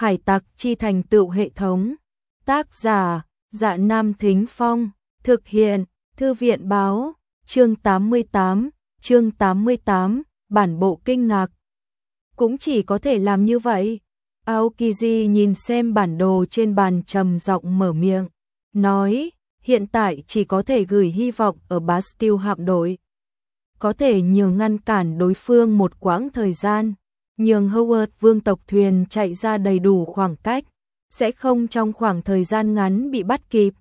Hải tặc chi thành tựu hệ thống. Tác giả: Dạ Nam Thính Phong. Thực hiện: Thư viện báo. Chương 88, bản bộ kinh ngạc. Cũng chỉ có thể làm như vậy. Aokiji nhìn xem bản đồ trên bàn trầm giọng mở miệng, nói, hiện tại chỉ có thể gửi hy vọng ở Bastille hạm đội. Có thể nhường ngăn cản đối phương một quãng thời gian, nhường Howard vương tộc thuyền chạy ra đầy đủ khoảng cách, sẽ không trong khoảng thời gian ngắn bị bắt kịp.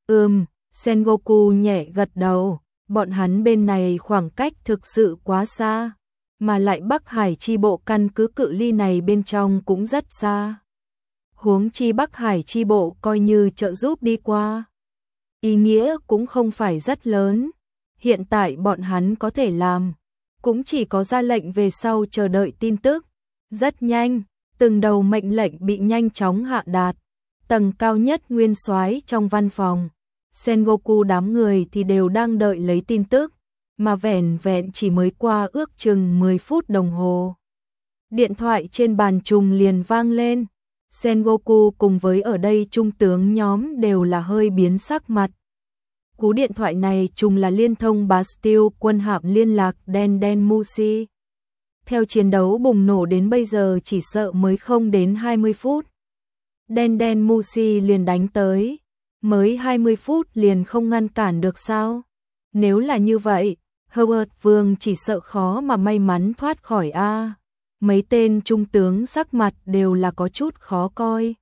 Sengoku nhẹ gật đầu, bọn hắn bên này khoảng cách thực sự quá xa, mà lại Bắc Hải chi bộ căn cứ cự ly này bên trong cũng rất xa. Huống chi Bắc Hải chi bộ coi như trợ giúp đi qua, ý nghĩa cũng không phải rất lớn. Hiện tại bọn hắn có thể làm cũng chỉ có ra lệnh về sau chờ đợi tin tức. Rất nhanh, từng đầu mệnh lệnh bị nhanh chóng hạ đạt. Tầng cao nhất nguyên soái trong văn phòng, Sengoku đám người thì đều đang đợi lấy tin tức, mà vẻn vẹn chỉ mới qua ước chừng 10 phút đồng hồ. Điện thoại trên bàn trùng liền vang lên. Sengoku cùng với ở đây trung tướng nhóm đều là hơi biến sắc mặt. Cú điện thoại này trùng là liên thông Bastille quân hạm liên lạc Den Mushi. Theo chiến đấu bùng nổ đến bây giờ chỉ sợ mới không đến 20 phút. Den Mushi liền đánh tới. Mới 20 phút liền không ngăn cản được sao? Nếu là như vậy, Howard Vương chỉ sợ khó mà may mắn thoát khỏi a. Mấy tên trung tướng sắc mặt đều là có chút khó coi.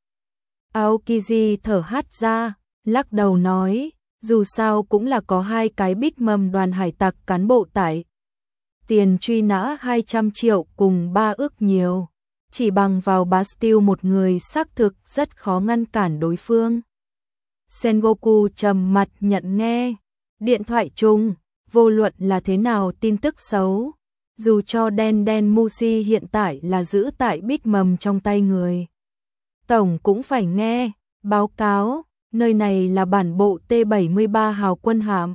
Aokiji thở hắt ra, lắc đầu nói, dù sao cũng là có 2 cái bích mầm đoàn hải tặc cán bộ tại. Tiền truy nã 200 triệu cùng 3 ức nhiều. Chỉ bằng vào Bastille một người xác thực rất khó ngăn cản đối phương. Sengoku trầm mặt nhận nghe. Điện thoại chung, vô luận là thế nào tin tức xấu. Dù cho Den Mushi hiện tại là giữ tại bích mầm trong tay người, tổng cũng phải nghe. Báo cáo, nơi này là bản bộ T-73 hào quân hạm.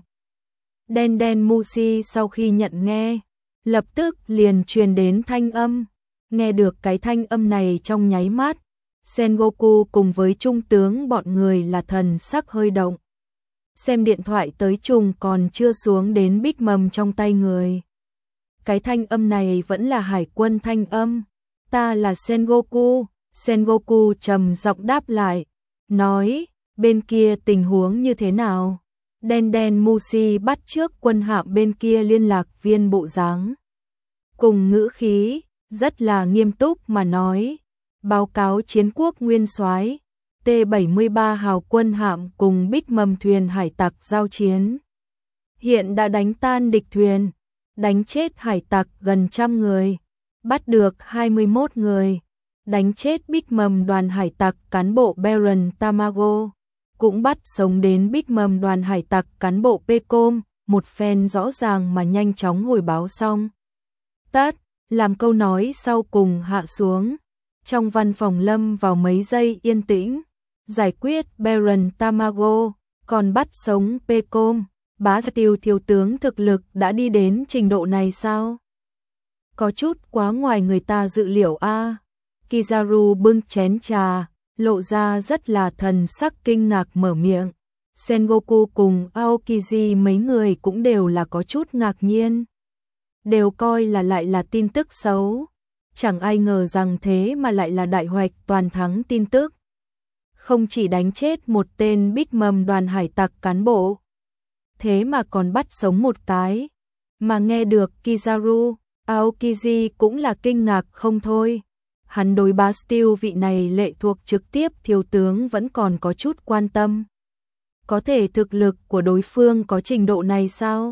Den Mushi sau khi nhận nghe, lập tức liền truyền đến thanh âm. Nghe được cái thanh âm này trong nháy mắt, Sengoku cùng với trung tướng bọn người là thần sắc hơi động. Xem điện thoại tới trùng còn chưa xuống đến bích mầm trong tay người. Cái thanh âm này vẫn là hải quân thanh âm. Ta là Sengoku. Sengoku trầm giọng đáp lại, nói, bên kia tình huống như thế nào? Den Mushi bắt trước quân hạm bên kia liên lạc viên bộ dáng, cùng ngữ khí rất là nghiêm túc mà nói, báo cáo chiến quốc nguyên soái, T-73 hào quân hạm cùng bích mầm thuyền hải tặc giao chiến. Hiện đã đánh tan địch thuyền, đánh chết hải tặc gần 100 người, bắt được 21 người, đánh chết bích mầm đoàn hải tặc cán bộ Baron Tamago, cũng bắt sống đến bích mầm đoàn hải tặc cán bộ Pecom, một phen rõ ràng mà nhanh chóng hồi báo xong. Tất, làm câu nói sau cùng hạ xuống. Trong văn phòng lâm vào mấy giây yên tĩnh. Giải quyết Baron Tamago, còn bắt sống Pecom. Bastille thiếu tướng thực lực đã đi đến trình độ này sao? Có chút quá ngoài người ta dự liệu a. Kizaru bưng chén trà, lộ ra rất là thần sắc kinh ngạc mở miệng. Sengoku cùng Aokiji mấy người cũng đều là có chút ngạc nhiên. Đều coi là lại là tin tức xấu. Chẳng ai ngờ rằng thế mà lại là đại hoạch toàn thắng tin tức. Không chỉ đánh chết một tên bích mầm đoàn hải tặc cán bộ, thế mà còn bắt sống một cái. Mà nghe được Kizaru, Aokiji cũng là kinh ngạc không thôi. Hắn đối Bastille vị này lệ thuộc trực tiếp thiếu tướng vẫn còn có chút quan tâm. Có thể thực lực của đối phương có trình độ này sao?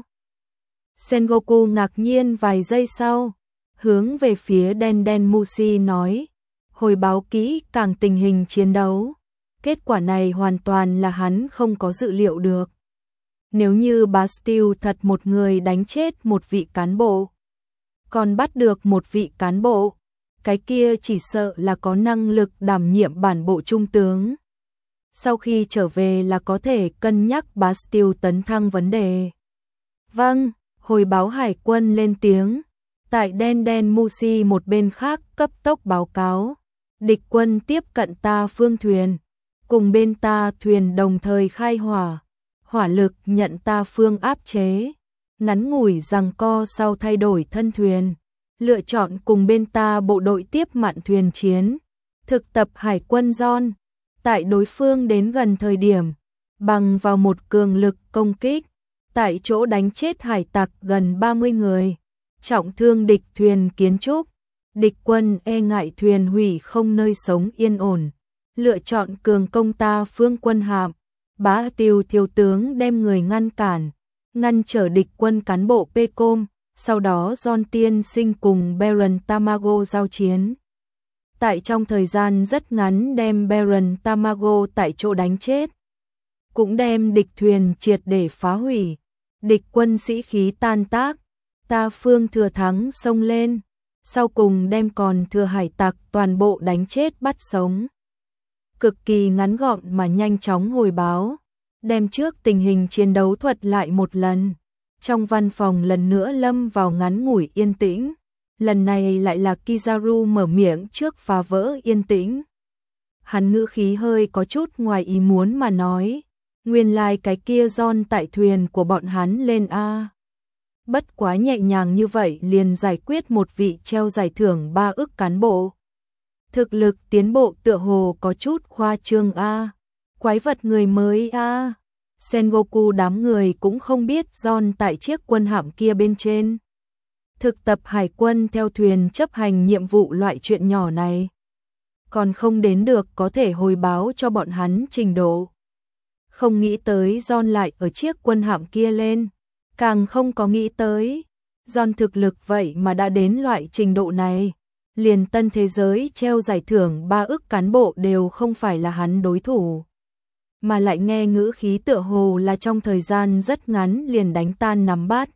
Sengoku ngạc nhiên vài giây sau, hướng về phía Den Mushi nói, hồi báo kỹ càng tình hình chiến đấu. Kết quả này hoàn toàn là hắn không có dự liệu được. Nếu như Bastille thật một người đánh chết một vị cán bộ, còn bắt được một vị cán bộ, cái kia chỉ sợ là có năng lực đảm nhiệm bản bộ trung tướng. Sau khi trở về là có thể cân nhắc Bastille tấn thăng vấn đề. Vâng, hồi báo hải quân lên tiếng. Tại Den Mushi một bên khác cấp tốc báo cáo. Địch quân tiếp cận ta phương thuyền, cùng bên ta thuyền đồng thời khai hỏa, hỏa lực nhận ta phương áp chế, ngắn ngủi giằng co sau thay đổi thân thuyền, lựa chọn cùng bên ta bộ đội tiếp mạn thuyền chiến, thực tập hải quân John, tại đối phương đến gần thời điểm, bằng vào một cường lực công kích, tại chỗ đánh chết hải tặc gần 30 người, trọng thương địch thuyền kiến trúc, địch quân e ngại thuyền hủy không nơi sống yên ổn, lựa chọn cường công ta phương quân hạm, Bá Tiêu thiếu tướng đem người ngăn cản, ngăn trở địch quân cán bộ Pecom, sau đó John tiên sinh cùng Baron Tamago giao chiến. Tại trong thời gian rất ngắn đem Baron Tamago tại chỗ đánh chết, cũng đem địch thuyền triệt để phá hủy, địch quân sĩ khí tan tác, ta phương thừa thắng xông lên, sau cùng đem còn thừa hải tặc toàn bộ đánh chết bắt sống. Cực kỳ ngắn gọn mà nhanh chóng hồi báo, đem trước tình hình chiến đấu thuật lại một lần. Trong văn phòng lần nữa lâm vào ngắn ngủi yên tĩnh, lần này lại là Kizaru mở miệng trước phá vỡ yên tĩnh. Hắn ngữ khí hơi có chút ngoài ý muốn mà nói, nguyên lai cái kia John tại thuyền của bọn hắn lên a. Bất quá nhẹ nhàng như vậy liền giải quyết một vị treo giải thưởng 3 ức cán bộ. Thực lực tiến bộ tựa hồ có chút khoa trương a. Quái vật người mới a. Sengoku đám người cũng không biết John tại chiếc quân hạm kia bên trên. Thực tập hải quân theo thuyền chấp hành nhiệm vụ loại chuyện nhỏ này. Còn không đến được có thể hồi báo cho bọn hắn trình độ. Không nghĩ tới John lại ở chiếc quân hạm kia lên. Càng không có nghĩ tới John thực lực vậy mà đã đến loại trình độ này. Liền tân thế giới treo giải thưởng 3 ức cán bộ đều không phải là hắn đối thủ. Mà lại nghe ngữ khí tựa hồ là trong thời gian rất ngắn liền đánh tan nắm bát.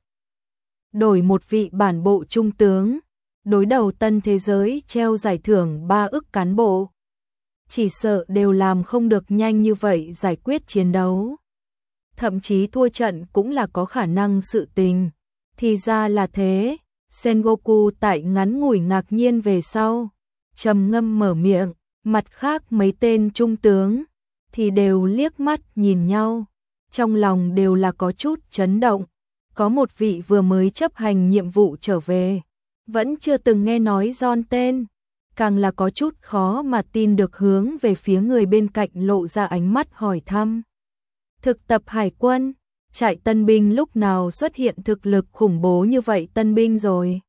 Đổi một vị bản bộ trung tướng, đối đầu tân thế giới treo giải thưởng 3 ức cán bộ. Chỉ sợ đều làm không được nhanh như vậy giải quyết chiến đấu. Thậm chí thua trận cũng là có khả năng sự tình. Thì ra là thế, Sengoku tại ngắn ngủi ngạc nhiên về sau, trầm ngâm mở miệng, mặt khác mấy tên trung tướng thì đều liếc mắt nhìn nhau, trong lòng đều là có chút chấn động. Có một vị vừa mới chấp hành nhiệm vụ trở về, vẫn chưa từng nghe nói John tên, càng là có chút khó mà tin được hướng về phía người bên cạnh lộ ra ánh mắt hỏi thăm. Thực tập hải quân, trại tân binh lúc nào xuất hiện thực lực khủng bố như vậy tân binh rồi?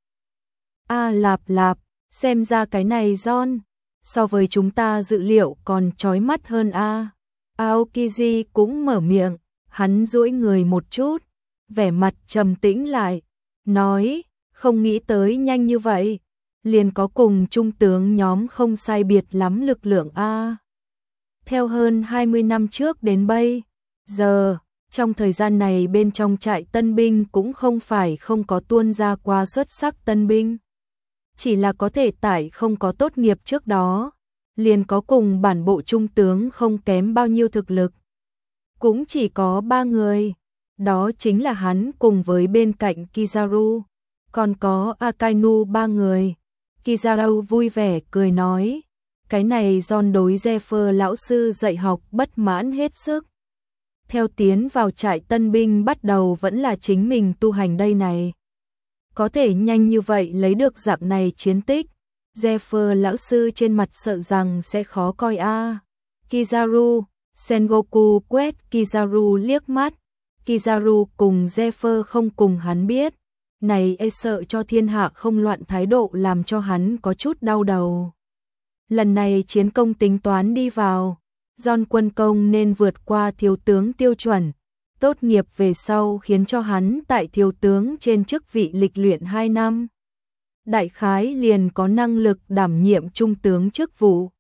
A lạp lạp, xem ra cái này John, so với chúng ta dự liệu còn chói mắt hơn a. Aokiji cũng mở miệng, hắn duỗi người một chút, vẻ mặt trầm tĩnh lại, nói, không nghĩ tới nhanh như vậy, liền có cùng trung tướng nhóm không sai biệt lắm lực lượng a. Theo hơn 20 năm trước đến bây giờ, trong thời gian này bên trong trại tân binh cũng không phải không có tuôn ra qua xuất sắc tân binh. Chỉ là có thể tại không có tốt nghiệp trước đó, liền có cùng bản bộ trung tướng không kém bao nhiêu thực lực. Cũng chỉ có 3 người, đó chính là hắn cùng với bên cạnh Kizaru, còn có Akainu 3 người. Kizaru vui vẻ cười nói, cái này John đối Zephyr lão sư dạy học bất mãn hết sức. Theo tiến vào trại tân binh bắt đầu vẫn là chính mình tu hành đây này. Có thể nhanh như vậy lấy được dạng này chiến tích, Zephyr lão sư trên mặt sợ rằng sẽ khó coi a. Kizaru, Sengoku quét Kizaru liếc mắt. Kizaru cùng Zephyr không cùng hắn biết. Này e sợ cho thiên hạ không loạn thái độ làm cho hắn có chút đau đầu. Lần này chiến công tính toán đi vào, John quân công nên vượt qua thiếu tướng tiêu chuẩn. Tốt nghiệp về sau khiến cho hắn tại thiếu tướng trên chức vị lịch luyện 2 năm. Đại khái liền có năng lực đảm nhiệm trung tướng chức vụ.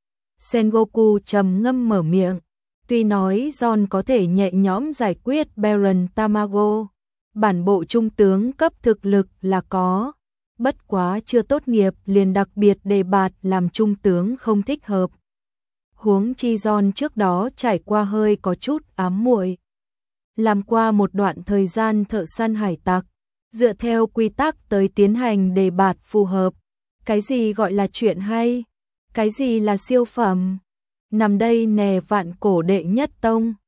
Sengoku trầm ngâm mở miệng. Tuy nói John có thể nhẹ nhõm giải quyết Baron Tamago, bản bộ trung tướng cấp thực lực là có. Bất quá chưa tốt nghiệp liền đặc biệt đề bạt làm trung tướng không thích hợp. Huống chi John trước đó trải qua hơi có chút ám muội. Làm qua một đoạn thời gian thợ săn hải tặc, dựa theo quy tắc tới tiến hành đề bạt phù hợp. Cái gì gọi là chuyện hay? Cái gì là siêu phẩm? Nằm đây nè, vạn cổ đệ nhất tông.